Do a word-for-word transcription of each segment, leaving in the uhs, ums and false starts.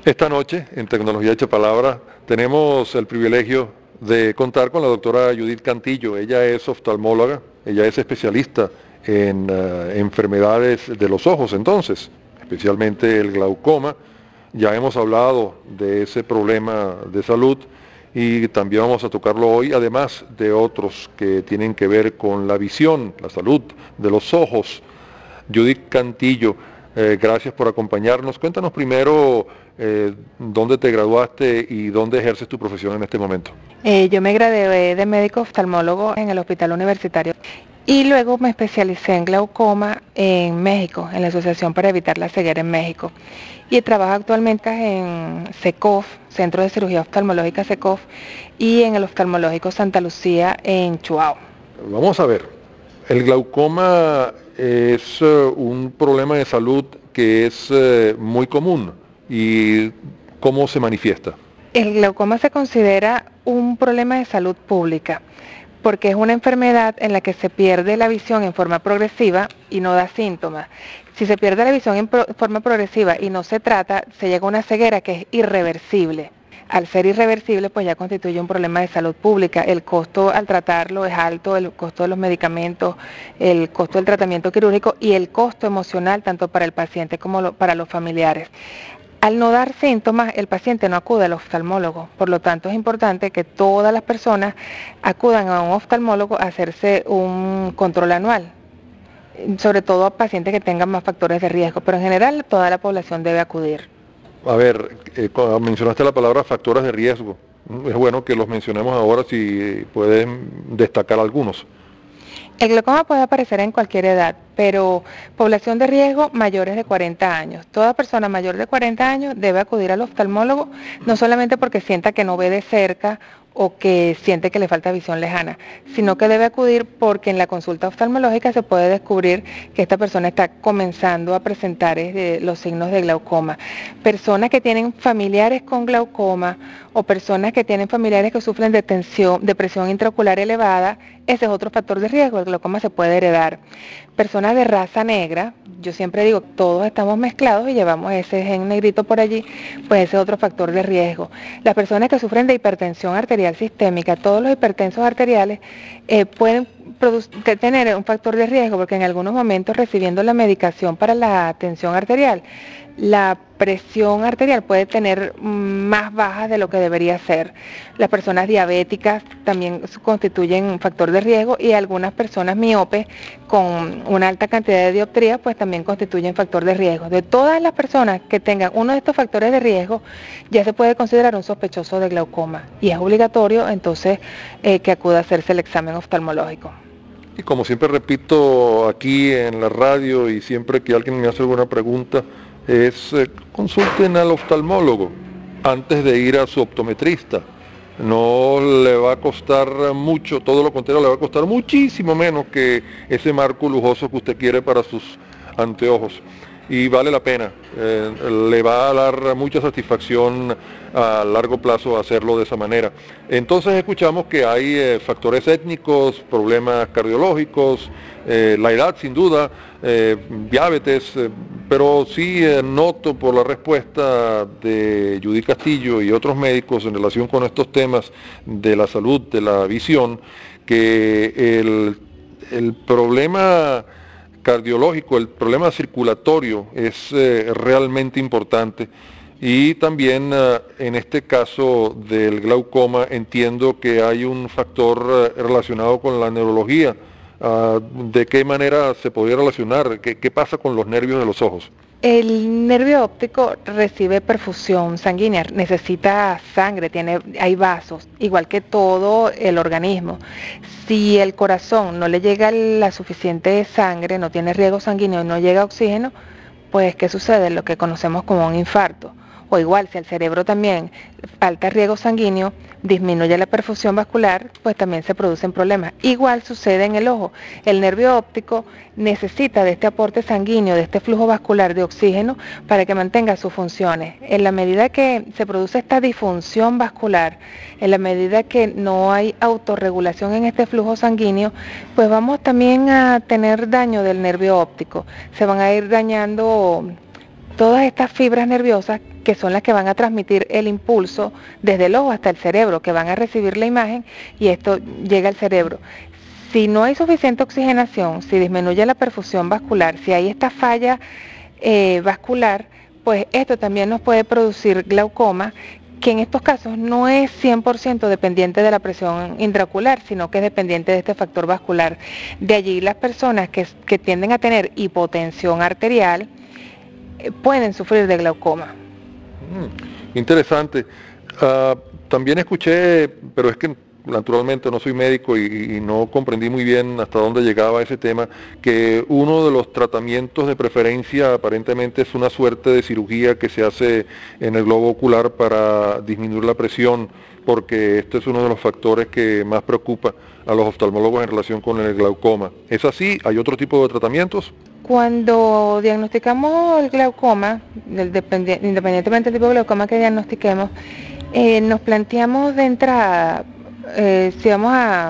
Esta noche, en Tecnología Hecha Palabra, tenemos el privilegio de contar con la doctora Judith Cantillo. Ella es oftalmóloga, ella es especialista en uh, enfermedades de los ojos, entonces, especialmente el glaucoma. Ya hemos hablado de ese problema de salud y también vamos a tocarlo hoy, además de otros que tienen que ver con la visión, la salud de los ojos. Judith Cantillo, eh, gracias por acompañarnos. Cuéntanos primero eh, dónde te graduaste y dónde ejerces tu profesión en este momento. Eh, yo me gradué de médico oftalmólogo en el Hospital Universitario y luego me especialicé en glaucoma en México, en la Asociación para Evitar la Ceguera en México. Y trabajo actualmente en CECOF, Centro de Cirugía Oftalmológica CECOF, y en el Oftalmológico Santa Lucía en Chuao. Vamos a ver, el glaucoma es uh, un problema de salud que es uh, muy común. ¿Y cómo se manifiesta? El glaucoma se considera un problema de salud pública porque es una enfermedad en la que se pierde la visión en forma progresiva y no da síntomas. Si se pierde la visión en pro forma progresiva y no se trata, se llega a una ceguera que es irreversible. Al ser irreversible, pues ya constituye un problema de salud pública. El costo al tratarlo es alto, el costo de los medicamentos, el costo del tratamiento quirúrgico y el costo emocional tanto para el paciente como lo, para los familiares. Al no dar síntomas, el paciente no acude al oftalmólogo, por lo tanto es importante que todas las personas acudan a un oftalmólogo a hacerse un control anual, sobre todo a pacientes que tengan más factores de riesgo, pero en general toda la población debe acudir. A ver, eh, mencionaste la palabra factores de riesgo. Es bueno que los mencionemos ahora si pueden destacar algunos. El glaucoma puede aparecer en cualquier edad, pero población de riesgo mayores de cuarenta años. Toda persona mayor de cuarenta años debe acudir al oftalmólogo, no solamente porque sienta que no ve de cerca o que siente que le falta visión lejana, sino que debe acudir porque en la consulta oftalmológica se puede descubrir que esta persona está comenzando a presentar eh, los signos de glaucoma. Personas que tienen familiares con glaucoma o personas que tienen familiares que sufren de tensión, de presión intraocular elevada, ese es otro factor de riesgo, el glaucoma se puede heredar. Personas de raza negra, yo siempre digo, todos estamos mezclados y llevamos ese gen negrito por allí, pues ese es otro factor de riesgo. Las personas que sufren de hipertensión arterial sistémica, todos los hipertensos arteriales eh, pueden tener un factor de riesgo porque en algunos momentos recibiendo la medicación para la tensión arterial, la presión arterial puede tener más bajas de lo que debería ser. Las personas diabéticas también constituyen un factor de riesgo y algunas personas miopes con una alta cantidad de dioptrías pues también constituyen factor de riesgo. De todas las personas que tengan uno de estos factores de riesgo ya se puede considerar un sospechoso de glaucoma y es obligatorio entonces eh, que acuda a hacerse el examen oftalmológico. Y como siempre repito aquí en la radio y siempre que alguien me hace alguna pregunta, es eh, consulten al oftalmólogo antes de ir a su optometrista. No le va a costar mucho, todo lo contrario, le va a costar muchísimo menos que ese marco lujoso que usted quiere para sus anteojos. Y vale la pena, eh, le va a dar mucha satisfacción a largo plazo hacerlo de esa manera. Entonces escuchamos que hay eh, factores étnicos, problemas cardiológicos, eh, la edad sin duda, eh, diabetes, eh, pero sí eh, noto por la respuesta de Judith Castillo y otros médicos en relación con estos temas de la salud, de la visión, que el, el problema cardiológico, el problema circulatorio es eh, realmente importante. Y también uh, en este caso del glaucoma entiendo que hay un factor uh, relacionado con la neurología. Uh, ¿De qué manera se podría relacionar? ¿Qué, qué pasa con los nervios de los ojos? El nervio óptico recibe perfusión sanguínea, necesita sangre, tiene, hay vasos, igual que todo el organismo. Si el corazón no le llega la suficiente sangre, no tiene riego sanguíneo y no llega oxígeno, pues ¿qué sucede? Lo que conocemos como un infarto. O igual, si al cerebro también falta riego sanguíneo, disminuye la perfusión vascular, pues también se producen problemas. Igual sucede en el ojo. El nervio óptico necesita de este aporte sanguíneo, de este flujo vascular de oxígeno para que mantenga sus funciones. En la medida que se produce esta disfunción vascular, en la medida que no hay autorregulación en este flujo sanguíneo, pues vamos también a tener daño del nervio óptico. Se van a ir dañando todas estas fibras nerviosas que son las que van a transmitir el impulso desde el ojo hasta el cerebro, que van a recibir la imagen y esto llega al cerebro. Si no hay suficiente oxigenación, si disminuye la perfusión vascular, si hay esta falla eh, vascular, pues esto también nos puede producir glaucoma, que en estos casos no es cien por ciento dependiente de la presión intraocular, sino que es dependiente de este factor vascular. De allí las personas que, que tienden a tener hipotensión arterial eh, pueden sufrir de glaucoma. Mm, interesante. Uh, también escuché, pero es que naturalmente no soy médico y, y no comprendí muy bien hasta dónde llegaba ese tema, que uno de los tratamientos de preferencia aparentemente es una suerte de cirugía que se hace en el globo ocular para disminuir la presión, porque este es uno de los factores que más preocupa a los oftalmólogos en relación con el glaucoma. ¿Es así? ¿Hay otro tipo de tratamientos? Cuando diagnosticamos el glaucoma, independientemente del tipo de glaucoma que diagnostiquemos, eh, nos planteamos de entrada eh, si vamos a,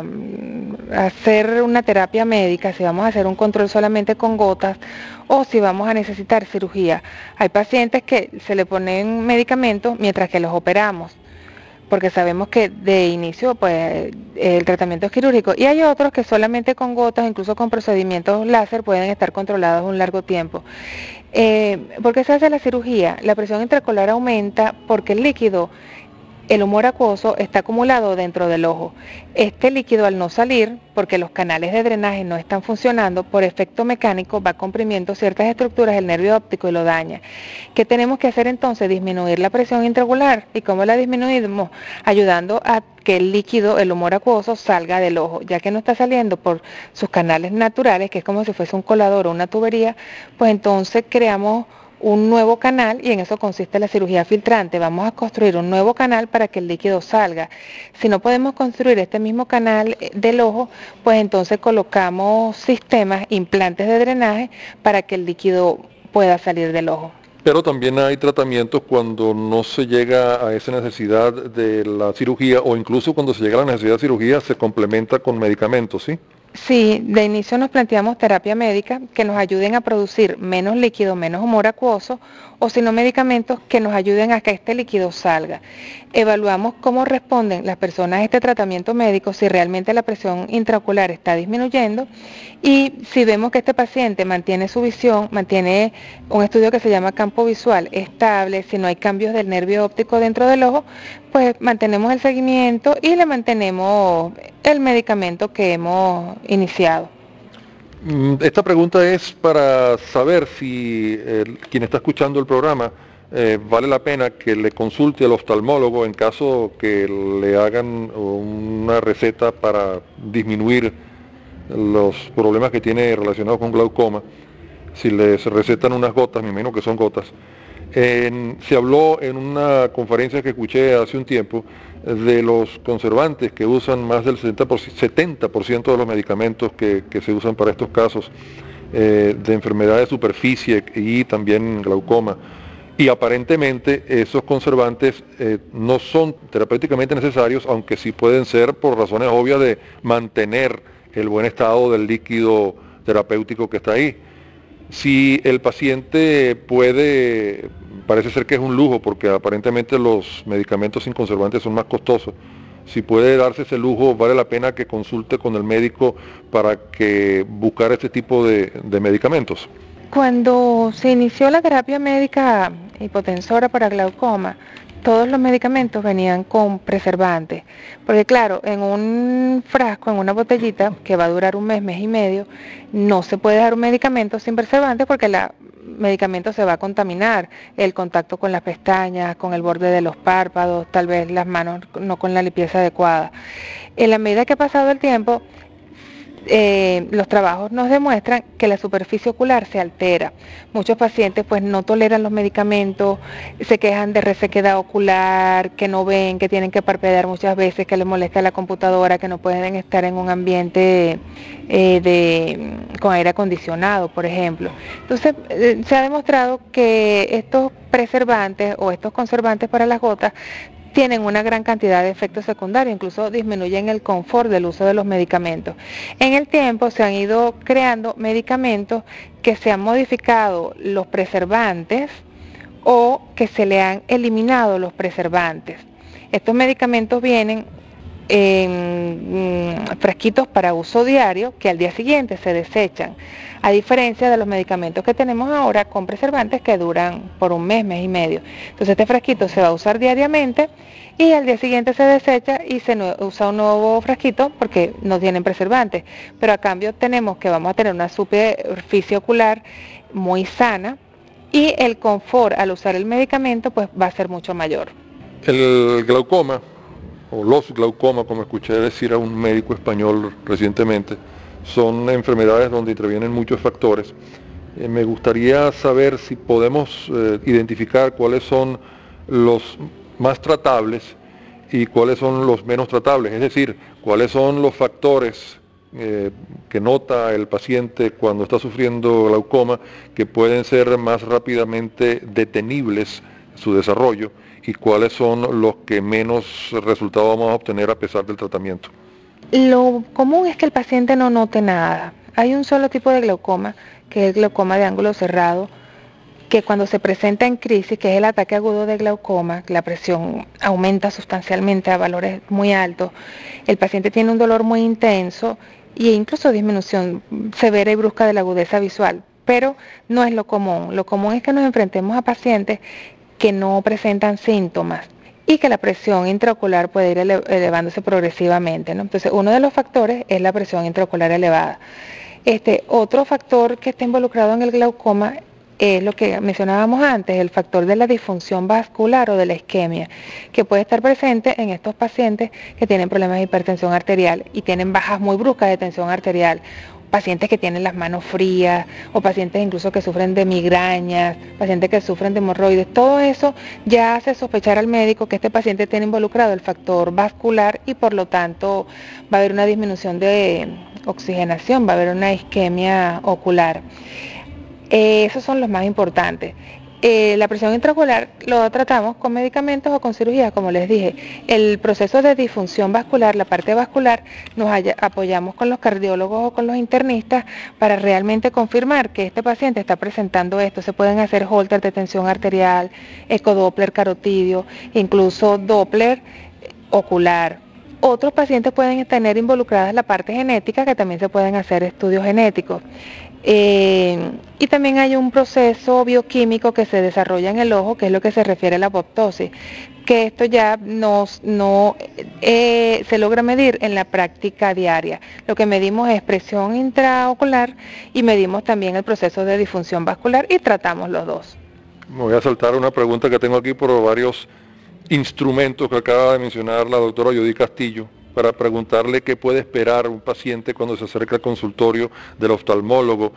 a hacer una terapia médica, si vamos a hacer un control solamente con gotas o si vamos a necesitar cirugía. Hay pacientes que se le ponen medicamentos mientras que los operamos, porque sabemos que de inicio pues el tratamiento es quirúrgico, y hay otros que solamente con gotas, incluso con procedimientos láser, pueden estar controlados un largo tiempo. Eh, ¿Por qué se hace la cirugía? La presión intraocular aumenta porque el líquido, el humor acuoso, está acumulado dentro del ojo. Este líquido, al no salir, porque los canales de drenaje no están funcionando, por efecto mecánico va comprimiendo ciertas estructuras del nervio óptico y lo daña. ¿Qué tenemos que hacer entonces? Disminuir la presión intraocular. ¿Y cómo la disminuimos? Ayudando a que el líquido, el humor acuoso, salga del ojo, ya que no está saliendo por sus canales naturales, que es como si fuese un colador o una tubería, pues entonces creamos un nuevo canal, y en eso consiste la cirugía filtrante. Vamos a construir un nuevo canal para que el líquido salga. Si no podemos construir este mismo canal del ojo, pues entonces colocamos sistemas, implantes de drenaje para que el líquido pueda salir del ojo. Pero también hay tratamientos cuando no se llega a esa necesidad de la cirugía, o incluso cuando se llega a la necesidad de cirugía se complementa con medicamentos, ¿sí? Sí, de inicio nos planteamos terapia médica que nos ayuden a producir menos líquido, menos humor acuoso, o si no medicamentos que nos ayuden a que este líquido salga. Evaluamos cómo responden las personas a este tratamiento médico, si realmente la presión intraocular está disminuyendo, y si vemos que este paciente mantiene su visión, mantiene un estudio que se llama campo visual estable, si no hay cambios del nervio óptico dentro del ojo, pues mantenemos el seguimiento y le mantenemos el medicamento que hemos iniciado. Esta pregunta es para saber si eh, quien está escuchando el programa eh, vale la pena que le consulte al oftalmólogo en caso que le hagan una receta para disminuir los problemas que tiene relacionados con glaucoma. Si les recetan unas gotas, me imagino que son gotas. En, se habló en una conferencia que escuché hace un tiempo de los conservantes que usan más del setenta por ciento de los medicamentos que, que se usan para estos casos eh, de enfermedad de superficie y también glaucoma. Y aparentemente esos conservantes eh, no son terapéuticamente necesarios, aunque sí pueden ser por razones obvias de mantener el buen estado del líquido terapéutico que está ahí. Si el paciente puede, parece ser que es un lujo porque aparentemente los medicamentos sin conservantes son más costosos, si puede darse ese lujo, vale la pena que consulte con el médico para que buscar este tipo de, de medicamentos. Cuando se inició la terapia médica hipotensora para glaucoma, todos los medicamentos venían con preservantes, porque claro, en un frasco, en una botellita que va a durar un mes, mes y medio, no se puede dar un medicamento sin preservante porque el medicamento se va a contaminar, el contacto con las pestañas, con el borde de los párpados, tal vez las manos no con la limpieza adecuada. En la medida que ha pasado el tiempo, Eh, los trabajos nos demuestran que la superficie ocular se altera. Muchos pacientes pues no toleran los medicamentos, se quejan de resequedad ocular, que no ven, que tienen que parpadear muchas veces, que les molesta la computadora, que no pueden estar en un ambiente eh, de, con aire acondicionado, por ejemplo. Entonces eh, se ha demostrado que estos preservantes o estos conservantes para las gotas tienen una gran cantidad de efectos secundarios, incluso disminuyen el confort del uso de los medicamentos. En el tiempo se han ido creando medicamentos que se han modificado los preservantes o que se le han eliminado los preservantes. Estos medicamentos vienen en mm, frasquitos para uso diario que al día siguiente se desechan, a diferencia de los medicamentos que tenemos ahora con preservantes que duran por un mes, mes y medio. Entonces este frasquito se va a usar diariamente y al día siguiente se desecha y se usa un nuevo frasquito porque no tienen preservantes, pero a cambio tenemos que vamos a tener una superficie ocular muy sana y el confort al usar el medicamento pues va a ser mucho mayor. El glaucoma, o los glaucomas, como escuché decir a un médico español recientemente, son enfermedades donde intervienen muchos factores. Eh, me gustaría saber si podemos eh, identificar cuáles son los más tratables y cuáles son los menos tratables, es decir, cuáles son los factores eh, que nota el paciente cuando está sufriendo glaucoma que pueden ser más rápidamente detenibles su desarrollo y cuáles son los que menos resultados vamos a obtener a pesar del tratamiento. Lo común es que el paciente no note nada. Hay un solo tipo de glaucoma, que es el glaucoma de ángulo cerrado, que cuando se presenta en crisis, que es el ataque agudo de glaucoma, la presión aumenta sustancialmente a valores muy altos, el paciente tiene un dolor muy intenso e incluso disminución severa y brusca de la agudeza visual, pero no es lo común. Lo común es que nos enfrentemos a pacientes que no presentan síntomas y que la presión intraocular puede ir ele elevándose progresivamente, ¿no? Entonces, uno de los factores es la presión intraocular elevada. Este otro factor que está involucrado en el glaucoma es lo que mencionábamos antes, el factor de la disfunción vascular o de la isquemia, que puede estar presente en estos pacientes que tienen problemas de hipertensión arterial y tienen bajas muy bruscas de tensión arterial, pacientes que tienen las manos frías o pacientes incluso que sufren de migrañas, pacientes que sufren de hemorroides. Todo eso ya hace sospechar al médico que este paciente tiene involucrado el factor vascular y por lo tanto va a haber una disminución de oxigenación, va a haber una isquemia ocular. Eh, esos son los más importantes. Eh, la presión intraocular lo tratamos con medicamentos o con cirugía, como les dije. El proceso de disfunción vascular, la parte vascular, nos haya, apoyamos con los cardiólogos o con los internistas para realmente confirmar que este paciente está presentando esto. Se pueden hacer holter de tensión arterial, ecodoppler carotidio, incluso doppler ocular. Otros pacientes pueden tener involucradas la parte genética, que también se pueden hacer estudios genéticos. Eh, y también hay un proceso bioquímico que se desarrolla en el ojo, que es lo que se refiere a la apoptosis, que esto ya nos, no eh, se logra medir en la práctica diaria. Lo que medimos es presión intraocular y medimos también el proceso de disfunción vascular y tratamos los dos. Me voy a saltar una pregunta que tengo aquí por varios instrumentos que acaba de mencionar la doctora Yodí Castillo, para preguntarle qué puede esperar un paciente cuando se acerca al consultorio del oftalmólogo,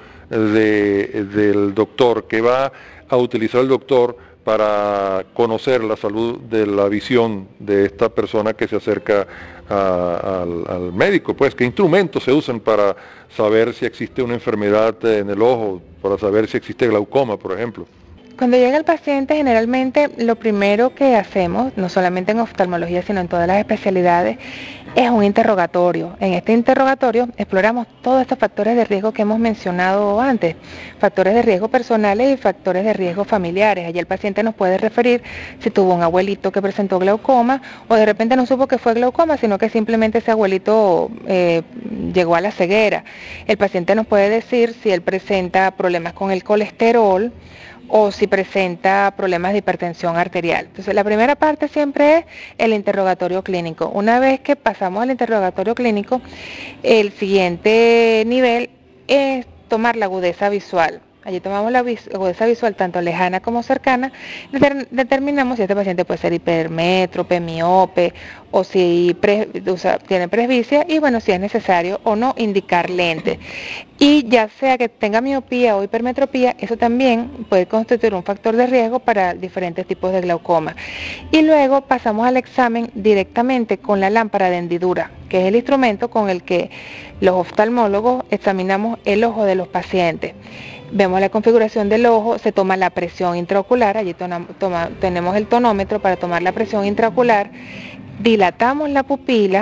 de, del doctor, qué va a utilizar el doctor para conocer la salud de la visión de esta persona que se acerca a, al, al médico, pues qué instrumentos se usan para saber si existe una enfermedad en el ojo, para saber si existe glaucoma, por ejemplo. Cuando llega el paciente, generalmente lo primero que hacemos, no solamente en oftalmología, sino en todas las especialidades, es un interrogatorio. En este interrogatorio exploramos todos estos factores de riesgo que hemos mencionado antes, factores de riesgo personales y factores de riesgo familiares. Allí el paciente nos puede referir si tuvo un abuelito que presentó glaucoma o de repente no supo que fue glaucoma, sino que simplemente ese abuelito eh, llegó a la ceguera. El paciente nos puede decir si él presenta problemas con el colesterol, o si presenta problemas de hipertensión arterial. Entonces, la primera parte siempre es el interrogatorio clínico. Una vez que pasamos al interrogatorio clínico, el siguiente nivel es tomar la agudeza visual. Allí tomamos la agudeza visual tanto lejana como cercana, determinamos si este paciente puede ser hipermétrope, miope o si pre, o sea, tiene presbicia y bueno, si es necesario o no indicar lentes. Y ya sea que tenga miopía o hipermetropía, eso también puede constituir un factor de riesgo para diferentes tipos de glaucoma. Y luego pasamos al examen directamente con la lámpara de hendidura, que es el instrumento con el que los oftalmólogos examinamos el ojo de los pacientes. Vemos la configuración del ojo, se toma la presión intraocular, allí toma, toma, tenemos el tonómetro para tomar la presión intraocular, dilatamos la pupila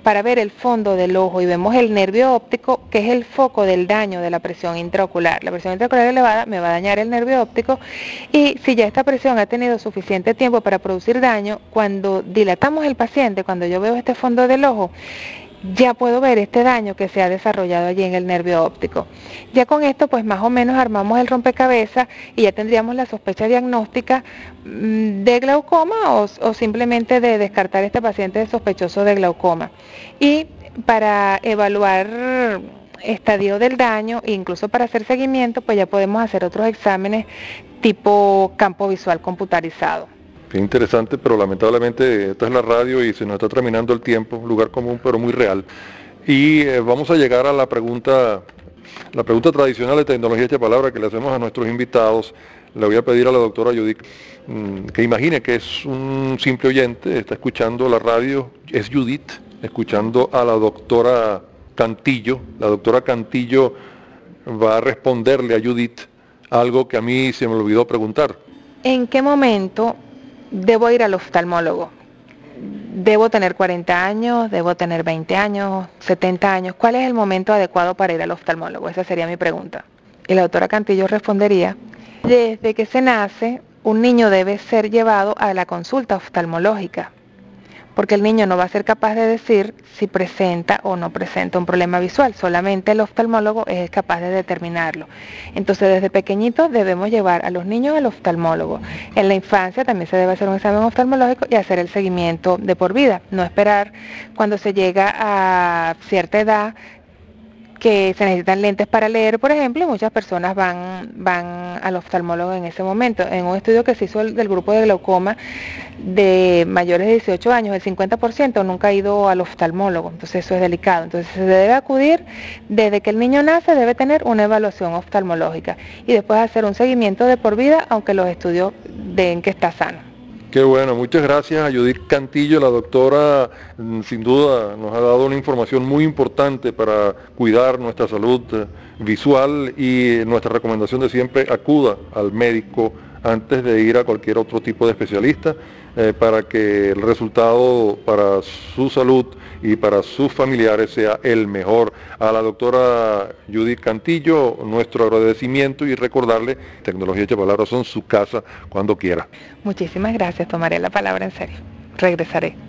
para ver el fondo del ojo y vemos el nervio óptico, que es el foco del daño de la presión intraocular. La presión intraocular elevada me va a dañar el nervio óptico y si ya esta presión ha tenido suficiente tiempo para producir daño, cuando dilatamos el paciente, cuando yo veo este fondo del ojo, ya puedo ver este daño que se ha desarrollado allí en el nervio óptico. Ya con esto pues más o menos armamos el rompecabezas y ya tendríamos la sospecha diagnóstica de glaucoma o, o simplemente de descartar este paciente sospechoso de glaucoma. Y para evaluar estadio del daño e incluso para hacer seguimiento pues ya podemos hacer otros exámenes tipo campo visual computarizado. Qué interesante, pero lamentablemente esta es la radio y se nos está terminando el tiempo, un lugar común pero muy real. Y eh, vamos a llegar a la pregunta, la pregunta tradicional de tecnología hecha palabra que le hacemos a nuestros invitados. Le voy a pedir a la doctora Judith mmm, que imagine que es un simple oyente, está escuchando la radio, es Judith, escuchando a la doctora Cantillo. La doctora Cantillo va a responderle a Judith algo que a mí se me olvidó preguntar. ¿En qué momento debo ir al oftalmólogo? ¿Debo tener cuarenta años? ¿Debo tener veinte años? ¿setenta años? ¿Cuál es el momento adecuado para ir al oftalmólogo? Esa sería mi pregunta. Y la doctora Cantillo respondería, desde que se nace, un niño debe ser llevado a la consulta oftalmológica, porque el niño no va a ser capaz de decir si presenta o no presenta un problema visual, solamente el oftalmólogo es capaz de determinarlo. Entonces desde pequeñitos debemos llevar a los niños al oftalmólogo. En la infancia también se debe hacer un examen oftalmológico y hacer el seguimiento de por vida, no esperar cuando se llega a cierta edad que se necesitan lentes para leer, por ejemplo, y muchas personas van, van al oftalmólogo en ese momento. En un estudio que se hizo el, del grupo de glaucoma de mayores de dieciocho años, el cincuenta por ciento nunca ha ido al oftalmólogo, entonces eso es delicado. Entonces se debe acudir, desde que el niño nace debe tener una evaluación oftalmológica y después hacer un seguimiento de por vida, aunque los estudios den que está sano. Qué bueno, muchas gracias a Judith Cantillo, la doctora sin duda nos ha dado una información muy importante para cuidar nuestra salud visual y nuestra recomendación de siempre acuda al médico antes de ir a cualquier otro tipo de especialista eh, para que el resultado para su salud y para sus familiares sea el mejor. A la doctora Judith Cantillo, nuestro agradecimiento y recordarle, Tecnología Hecha Palabras son su casa cuando quiera. Muchísimas gracias, tomaré la palabra en serio. Regresaré.